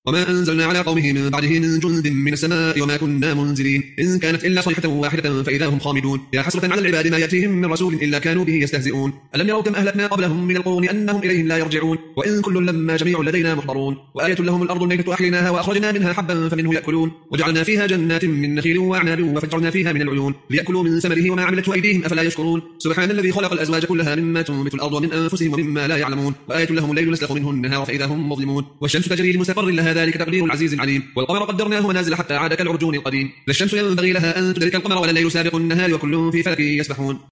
وما أنزلنا على قومه من بعده من جند من السماء وما كنا منزلين إن كانت إلا صيحة واحدة فإذا هم خامدون يا حسرة على العباد ما يأتيهم من رسول إلا كانوا به يستهزئون ألم يروا كم أهلكنا قبلهم من القرون أنهم إليهم لا يرجعون وإن كل لما جميع لدينا محضرون وآية لهم الأرض الميتة أحييناها وأخرجنا منها حبا فمنه يأكلون وجعلنا فيها جنات من نخيل وأعناب وفجرنا فيها من العيون ليأكلوا من ثمره وما عملته أيديهم أفلا يشكرون سبحان الذي خلق الأزواج كلها مما تنبت الأرض ومن أنفسهم ومما لا يعلمون وآية لهم الليل نسلخ منه النهار فإذا هم مظلمون والشمس تجري لمستقر لها ذلك تقدير العزيز العليم والقمر قدرناه منازل حتى عاد كالعرجون القديم لا الشمس ينبغي لها أن تدرك القمر ولا الليل سابق النهار وكل في فلك يسبحون